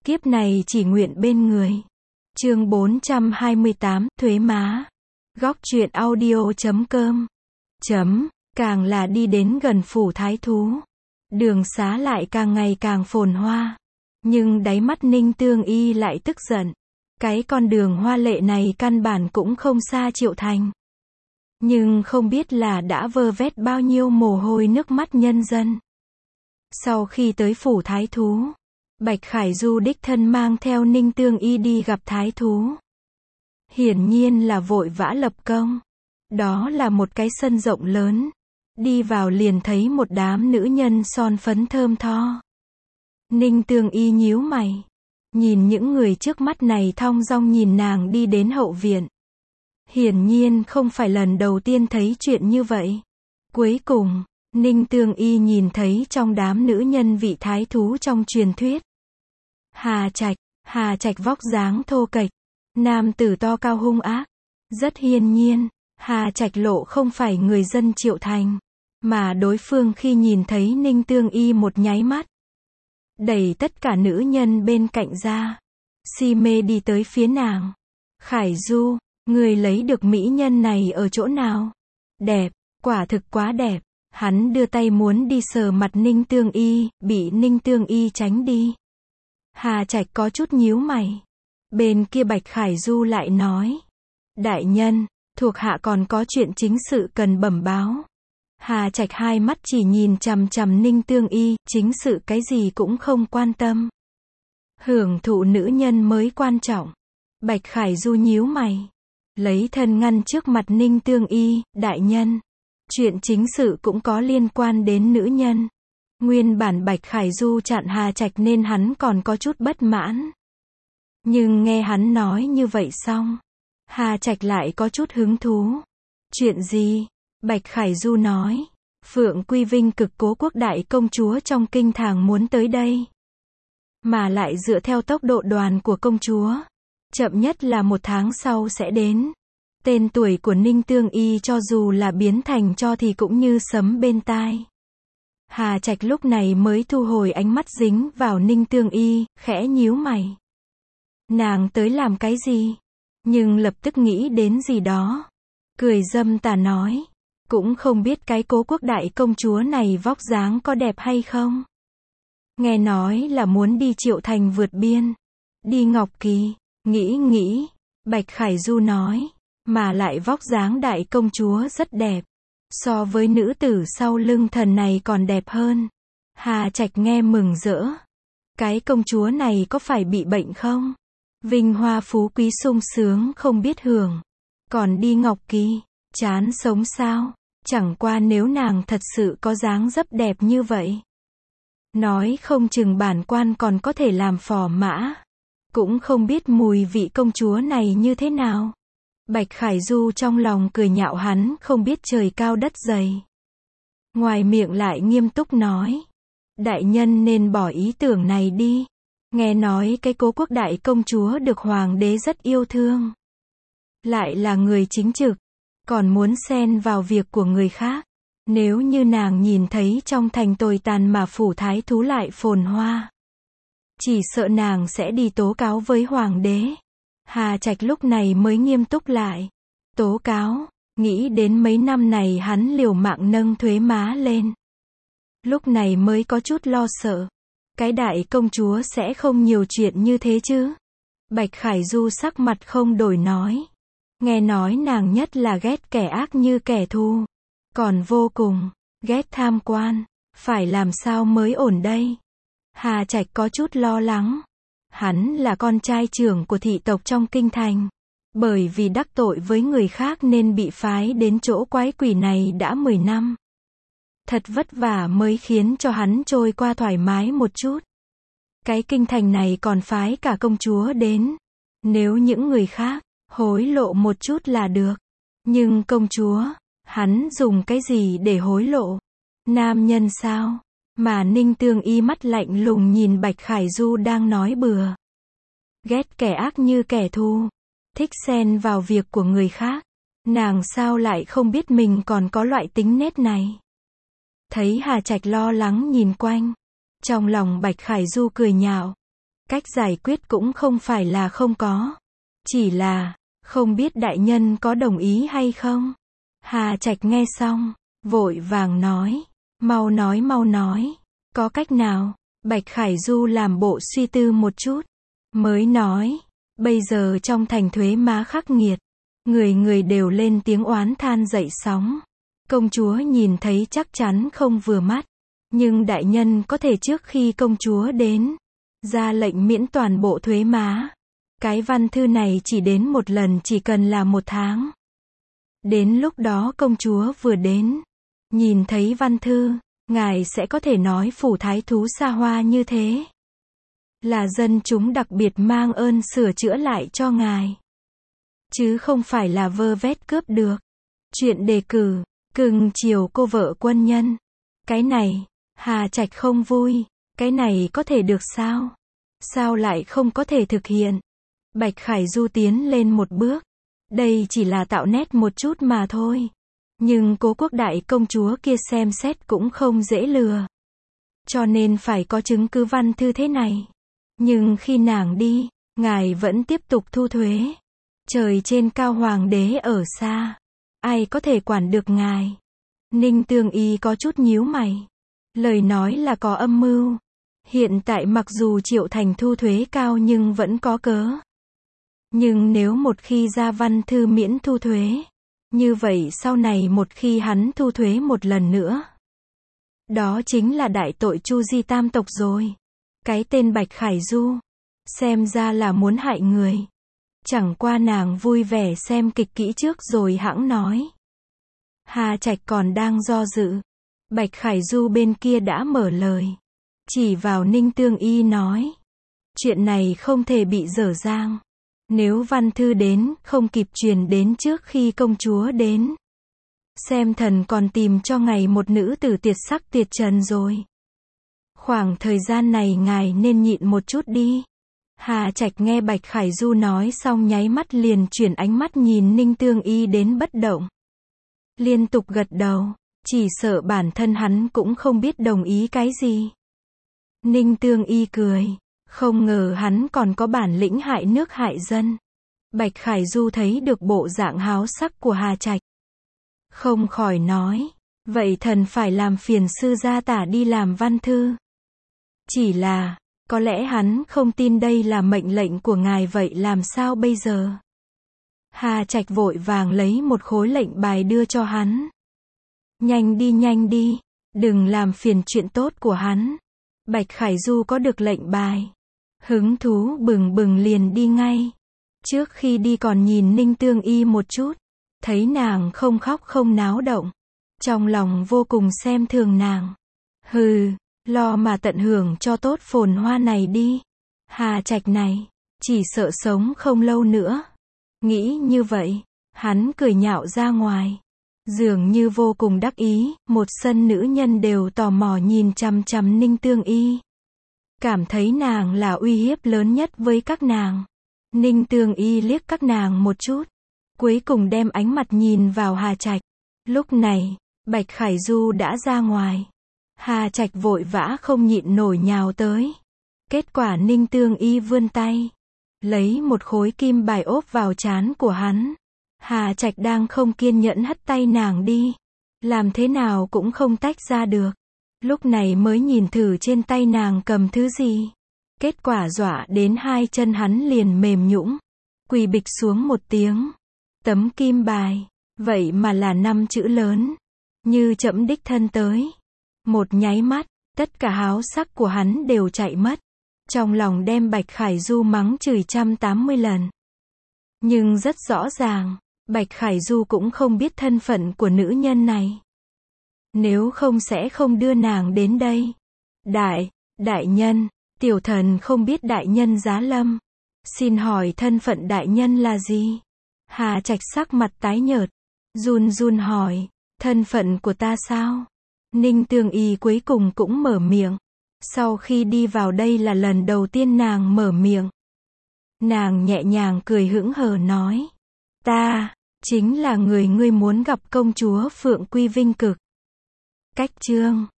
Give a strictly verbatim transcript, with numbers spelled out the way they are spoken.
Kiếp này chỉ nguyện bên người. Chương bốn trăm hai mươi tám, thuế má. Góc truyện audio chấm com. Chấm, càng là đi đến gần phủ thái thú. Đường xá lại càng ngày càng phồn hoa. Nhưng đáy mắt Ninh Tương Y lại tức giận. Cái con đường hoa lệ này căn bản cũng không xa Triệu Thành. Nhưng không biết là đã vơ vét bao nhiêu mồ hôi nước mắt nhân dân. Sau khi tới phủ thái thú, Bạch Khải Du đích thân mang theo Ninh Tương Y đi gặp thái thú. Hiển nhiên là vội vã lập công. Đó là một cái sân rộng lớn. Đi vào liền thấy một đám nữ nhân son phấn thơm tho. Ninh Tương Y nhíu mày. Nhìn những người trước mắt này thong dong nhìn nàng đi đến hậu viện. Hiển nhiên không phải lần đầu tiên thấy chuyện như vậy. Cuối cùng, Ninh Tương Y nhìn thấy trong đám nữ nhân vị thái thú trong truyền thuyết. Hà Trạch, Hà Trạch vóc dáng thô kệch, nam tử to cao hung ác. Rất hiển nhiên, Hà Trạch lộ không phải người dân Triệu Thành, mà đối phương khi nhìn thấy Ninh Tương Y một nháy mắt, đẩy tất cả nữ nhân bên cạnh ra, si mê đi tới phía nàng. Khải Du, người lấy được mỹ nhân này ở chỗ nào? Đẹp, quả thực quá đẹp. Hắn đưa tay muốn đi sờ mặt Ninh Tương Y, bị Ninh Tương Y tránh đi. Hà Trạch có chút nhíu mày. Bên kia Bạch Khải Du lại nói. Đại nhân, thuộc hạ còn có chuyện chính sự cần bẩm báo. Hà Trạch hai mắt chỉ nhìn chằm chằm Ninh Tương Y, chính sự cái gì cũng không quan tâm. Hưởng thụ nữ nhân mới quan trọng. Bạch Khải Du nhíu mày. Lấy thân ngăn trước mặt Ninh Tương Y, đại nhân. Chuyện chính sự cũng có liên quan đến nữ nhân. Nguyên bản Bạch Khải Du chặn Hà Trạch nên hắn còn có chút bất mãn. Nhưng nghe hắn nói như vậy xong, Hà Trạch lại có chút hứng thú. Chuyện gì? Bạch Khải Du nói. Phượng Quy Vinh cực cố quốc đại công chúa trong kinh thành muốn tới đây. Mà lại dựa theo tốc độ đoàn của công chúa, chậm nhất là một tháng sau sẽ đến. Tên tuổi của Ninh Tương Y cho dù là biến thành cho thì cũng như sấm bên tai. Hà Trạch lúc này mới thu hồi ánh mắt dính vào Ninh Tương Y, khẽ nhíu mày. Nàng tới làm cái gì? Nhưng lập tức nghĩ đến gì đó. Cười dâm tà nói. Cũng không biết cái cố quốc đại công chúa này vóc dáng có đẹp hay không. Nghe nói là muốn đi Triệu Thành vượt biên. Đi Ngọc Kỳ. Nghĩ nghĩ. Bạch Khải Du nói. Mà lại vóc dáng đại công chúa rất đẹp. So với nữ tử sau lưng thần này còn đẹp hơn. Hà Trạch nghe mừng rỡ. Cái công chúa này có phải bị bệnh không? Vinh hoa phú quý sung sướng không biết hưởng. Còn đi Ngọc Kỳ, chán sống sao? Chẳng qua nếu nàng thật sự có dáng dấp đẹp như vậy. Nói không chừng bản quan còn có thể làm phò mã. Cũng không biết mùi vị công chúa này như thế nào. Bạch Khải Du trong lòng cười nhạo hắn không biết trời cao đất dày. Ngoài miệng lại nghiêm túc nói. Đại nhân nên bỏ ý tưởng này đi. Nghe nói cái cố quốc đại công chúa được hoàng đế rất yêu thương. Lại là người chính trực. Còn muốn xen vào việc của người khác. Nếu như nàng nhìn thấy trong thành tồi tàn mà phủ thái thú lại phồn hoa. Chỉ sợ nàng sẽ đi tố cáo với hoàng đế. Hà Trạch lúc này mới nghiêm túc lại. Tố cáo, nghĩ đến mấy năm này hắn liều mạng nâng thuế má lên. Lúc này mới có chút lo sợ. Cái đại công chúa sẽ không nhiều chuyện như thế chứ. Bạch Khải Du sắc mặt không đổi nói. Nghe nói nàng nhất là ghét kẻ ác như kẻ thù. Còn vô cùng, ghét tham quan. Phải làm sao mới ổn đây? Hà Trạch có chút lo lắng. Hắn là con trai trưởng của thị tộc trong kinh thành. Bởi vì đắc tội với người khác nên bị phái đến chỗ quái quỷ này đã mười năm. Thật vất vả mới khiến cho hắn trôi qua thoải mái một chút. Cái kinh thành này còn phái cả công chúa đến. Nếu những người khác, hối lộ một chút là được. Nhưng công chúa, hắn dùng cái gì để hối lộ? Nam nhân sao? Mà Ninh Tương Y mắt lạnh lùng nhìn Bạch Khải Du đang nói bừa. Ghét kẻ ác như kẻ thù. Thích xen vào việc của người khác. Nàng sao lại không biết mình còn có loại tính nết này? Thấy Hà Trạch lo lắng nhìn quanh. Trong lòng Bạch Khải Du cười nhạo. Cách giải quyết cũng không phải là không có. Chỉ là, không biết đại nhân có đồng ý hay không? Hà Trạch nghe xong, vội vàng nói. Mau nói mau nói. Có cách nào? Bạch Khải Du làm bộ suy tư một chút. Mới nói. Bây giờ trong thành thuế má khắc nghiệt. Người người đều lên tiếng oán than dậy sóng. Công chúa nhìn thấy chắc chắn không vừa mắt. Nhưng đại nhân có thể trước khi công chúa đến, ra lệnh miễn toàn bộ thuế má. Cái văn thư này chỉ đến một lần, chỉ cần là một tháng. Đến lúc đó công chúa vừa đến, nhìn thấy văn thư, ngài sẽ có thể nói phủ thái thú xa hoa như thế là dân chúng đặc biệt mang ơn sửa chữa lại cho ngài. Chứ không phải là vơ vét cướp được. Chuyện đề cử, cưng chiều cô vợ quân nhân. Cái này, Hà Trạch không vui. Cái này có thể được sao? Sao lại không có thể thực hiện? Bạch Khải Du tiến lên một bước. Đây chỉ là tạo nét một chút mà thôi. Nhưng Cố Quốc đại công chúa kia xem xét cũng không dễ lừa. Cho nên phải có chứng cứ văn thư thế này. Nhưng khi nàng đi, ngài vẫn tiếp tục thu thuế. Trời trên cao hoàng đế ở xa. Ai có thể quản được ngài? Ninh Tương Y có chút nhíu mày. Lời nói là có âm mưu. Hiện tại mặc dù Triệu Thành thu thuế cao nhưng vẫn có cớ. Nhưng nếu một khi ra văn thư miễn thu thuế, như vậy sau này một khi hắn thu thuế một lần nữa, đó chính là đại tội chu di tam tộc rồi. Cái tên Bạch Khải Du, xem ra là muốn hại người. Chẳng qua nàng vui vẻ xem kịch kỹ trước rồi hãng nói. Hà Trạch còn đang do dự. Bạch Khải Du bên kia đã mở lời. Chỉ vào Ninh Tương Y nói. Chuyện này không thể bị dở dang. Nếu văn thư đến, không kịp truyền đến trước khi công chúa đến. Xem thần còn tìm cho ngài một nữ tử tiệt sắc tiệt trần rồi. Khoảng thời gian này ngài nên nhịn một chút đi. Hà Trạch nghe Bạch Khải Du nói xong nháy mắt liền chuyển ánh mắt nhìn Ninh Tương Y đến bất động. Liên tục gật đầu, chỉ sợ bản thân hắn cũng không biết đồng ý cái gì. Ninh Tương Y cười, không ngờ hắn còn có bản lĩnh hại nước hại dân. Bạch Khải Du thấy được bộ dạng háo sắc của Hà Trạch. Không khỏi nói, vậy thần phải làm phiền sư gia tả đi làm văn thư. Chỉ là, có lẽ hắn không tin đây là mệnh lệnh của ngài, vậy làm sao bây giờ? Hà Trạch vội vàng lấy một khối lệnh bài đưa cho hắn. Nhanh đi nhanh đi, đừng làm phiền chuyện tốt của hắn. Bạch Khải Du có được lệnh bài, hứng thú bừng bừng liền đi ngay. Trước khi đi còn nhìn Ninh Tương Y một chút, thấy nàng không khóc không náo động, trong lòng vô cùng xem thường nàng. Hừ, lo mà tận hưởng cho tốt phồn hoa này đi. Hà Trạch này, chỉ sợ sống không lâu nữa. Nghĩ như vậy, hắn cười nhạo ra ngoài. Dường như vô cùng đắc ý, một sân nữ nhân đều tò mò nhìn chằm chằm Ninh Tương Y. Cảm thấy nàng là uy hiếp lớn nhất với các nàng. Ninh Tương Y liếc các nàng một chút, cuối cùng đem ánh mặt nhìn vào Hà Trạch. Lúc này, Bạch Khải Du đã ra ngoài. Hà Trạch vội vã không nhịn nổi nhào tới. Kết quả Ninh Tương Y vươn tay, lấy một khối kim bài ốp vào trán của hắn. Hà Trạch đang không kiên nhẫn hất tay nàng đi. Làm thế nào cũng không tách ra được. Lúc này mới nhìn thử trên tay nàng cầm thứ gì. Kết quả dọa đến hai chân hắn liền mềm nhũn, quỳ bịch xuống một tiếng. Tấm kim bài, vậy mà là năm chữ lớn, như trẫm đích thân tới. Một nháy mắt, tất cả háo sắc của hắn đều chạy mất. Trong lòng đem Bạch Khải Du mắng chửi trăm tám mươi lần. Nhưng rất rõ ràng, Bạch Khải Du cũng không biết thân phận của nữ nhân này. Nếu không sẽ không đưa nàng đến đây. Đại, đại nhân, tiểu thần không biết đại nhân giá lâm. Xin hỏi thân phận đại nhân là gì? Hà Trạch sắc mặt tái nhợt, run run hỏi, thân phận của ta sao? Ninh Tương Y cuối cùng cũng mở miệng. Sau khi đi vào đây là lần đầu tiên nàng mở miệng. Nàng nhẹ nhàng cười hững hờ nói, ta, chính là người ngươi muốn gặp, công chúa Phượng Quy Vinh Cực. Cách chương